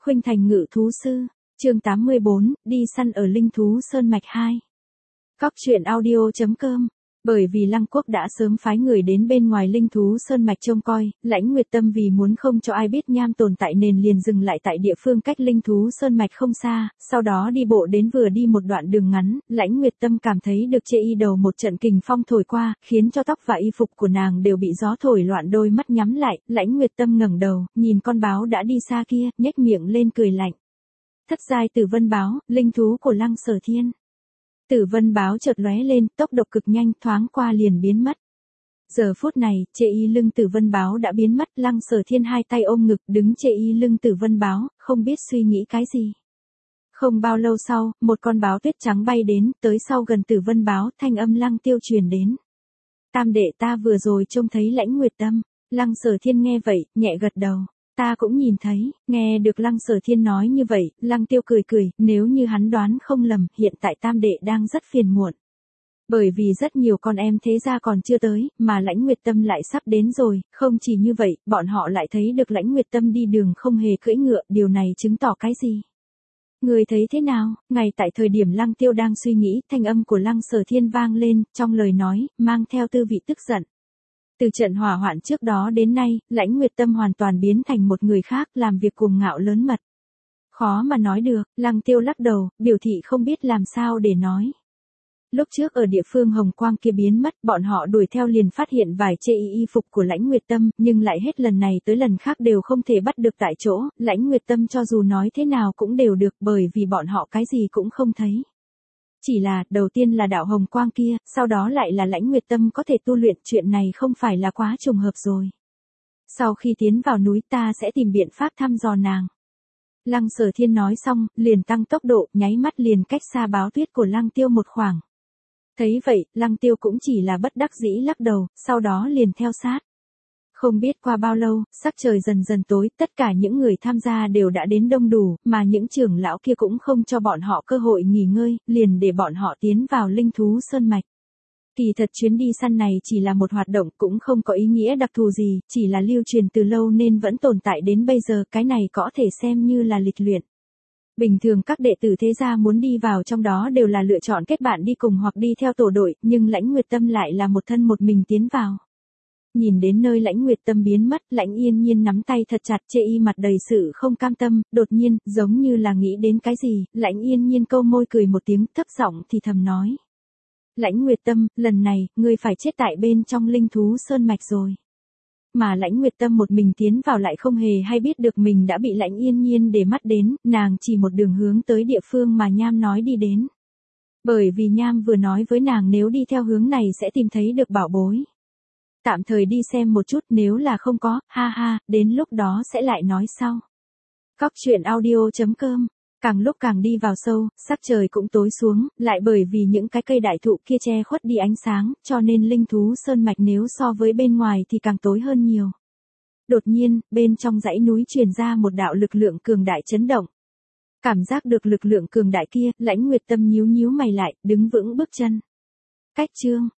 Khuynh Thành Ngự Thú Sư, chương 84, đi săn ở Linh Thú Sơn Mạch 2. Cóc truyện audio.com. Bởi vì Lăng Quốc đã sớm phái người đến bên ngoài Linh Thú Sơn Mạch trông coi, Lãnh Nguyệt Tâm vì muốn không cho ai biết Nham tồn tại nên liền dừng lại tại địa phương cách Linh Thú Sơn Mạch không xa, sau đó đi bộ đến vừa đi một đoạn đường ngắn, Lãnh Nguyệt Tâm cảm thấy được chê y đầu một trận kình phong thổi qua, khiến cho tóc và y phục của nàng đều bị gió thổi loạn, đôi mắt nhắm lại, Lãnh Nguyệt Tâm ngẩng đầu, nhìn con báo đã đi xa kia, nhếch miệng lên cười lạnh. Thất giai Tử Vân Báo, linh thú của Lăng Sở Thiên. Tử Vân Báo chợt lóe lên, tốc độ cực nhanh, thoáng qua liền biến mất. Giờ phút này, chê y lưng Tử Vân Báo đã biến mất, Lăng Sở Thiên hai tay ôm ngực, đứng chê y lưng Tử Vân Báo, không biết suy nghĩ cái gì. Không bao lâu sau, một con báo tuyết trắng bay đến, tới sau gần Tử Vân Báo, thanh âm Lăng Tiêu truyền đến. Tam đệ, ta vừa rồi trông thấy Lãnh Nguyệt Tâm. Lăng Sở Thiên nghe vậy, nhẹ gật đầu. Ta cũng nhìn thấy. Nghe được Lăng Sở Thiên nói như vậy, Lăng Tiêu cười cười, nếu như hắn đoán không lầm, hiện tại tam đệ đang rất phiền muộn. Bởi vì rất nhiều con em thế gia còn chưa tới, mà Lãnh Nguyệt Tâm lại sắp đến rồi, không chỉ như vậy, bọn họ lại thấy được Lãnh Nguyệt Tâm đi đường không hề cưỡi ngựa, điều này chứng tỏ cái gì? Người thấy thế nào? Ngay tại thời điểm Lăng Tiêu đang suy nghĩ, thanh âm của Lăng Sở Thiên vang lên, trong lời nói, mang theo tư vị tức giận. Từ trận hỏa hoạn trước đó đến nay, Lãnh Nguyệt Tâm hoàn toàn biến thành một người khác, làm việc cuồng ngạo lớn mật. Khó mà nói được, Lăng Tiêu lắc đầu, biểu thị không biết làm sao để nói. Lúc trước ở địa phương Hồng Quang kia biến mất, bọn họ đuổi theo liền phát hiện vài chê y phục của Lãnh Nguyệt Tâm, nhưng lại hết lần này tới lần khác đều không thể bắt được tại chỗ, Lãnh Nguyệt Tâm cho dù nói thế nào cũng đều được, bởi vì bọn họ cái gì cũng không thấy. Chỉ là, đầu tiên là đạo Hồng Quang kia, sau đó lại là Lãnh Nguyệt Tâm có thể tu luyện, chuyện này không phải là quá trùng hợp rồi. Sau khi tiến vào núi ta sẽ tìm biện pháp thăm dò nàng. Lăng Sở Thiên nói xong, liền tăng tốc độ, nháy mắt liền cách xa báo tuyết của Lăng Tiêu một khoảng. Thấy vậy, Lăng Tiêu cũng chỉ là bất đắc dĩ lắc đầu, sau đó liền theo sát. Không biết qua bao lâu, sắc trời dần dần tối, tất cả những người tham gia đều đã đến đông đủ, mà những trưởng lão kia cũng không cho bọn họ cơ hội nghỉ ngơi, liền để bọn họ tiến vào Linh Thú Sơn Mạch. Kỳ thật chuyến đi săn này chỉ là một hoạt động, cũng không có ý nghĩa đặc thù gì, chỉ là lưu truyền từ lâu nên vẫn tồn tại đến bây giờ, cái này có thể xem như là lịch luyện. Bình thường các đệ tử thế gia muốn đi vào trong đó đều là lựa chọn kết bạn đi cùng hoặc đi theo tổ đội, nhưng Lãnh Nguyệt Tâm lại là một thân một mình tiến vào. Nhìn đến nơi Lãnh Nguyệt Tâm biến mất, Lãnh Yên Nhiên nắm tay thật chặt, chê y mặt đầy sự không cam tâm, đột nhiên, giống như là nghĩ đến cái gì, Lãnh Yên Nhiên câu môi cười một tiếng, thấp giọng thì thầm nói. Lãnh Nguyệt Tâm, lần này, ngươi phải chết tại bên trong Linh Thú Sơn Mạch rồi. Mà Lãnh Nguyệt Tâm một mình tiến vào lại không hề hay biết được mình đã bị Lãnh Yên Nhiên để mắt đến, nàng chỉ một đường hướng tới địa phương mà Nham nói đi đến. Bởi vì Nham vừa nói với nàng nếu đi theo hướng này sẽ tìm thấy được bảo bối. Tạm thời đi xem một chút, nếu là không có, ha ha, đến lúc đó sẽ lại nói sau. Cóc truyện audio.com. Càng lúc càng đi vào sâu, sắc trời cũng tối xuống, lại bởi vì những cái cây đại thụ kia che khuất đi ánh sáng, cho nên Linh Thú Sơn Mạch nếu so với bên ngoài thì càng tối hơn nhiều. Đột nhiên, bên trong dãy núi truyền ra một đạo lực lượng cường đại chấn động. Cảm giác được lực lượng cường đại kia, Lãnh Nguyệt Tâm nhíu nhíu mày lại, đứng vững bước chân. Cách chương.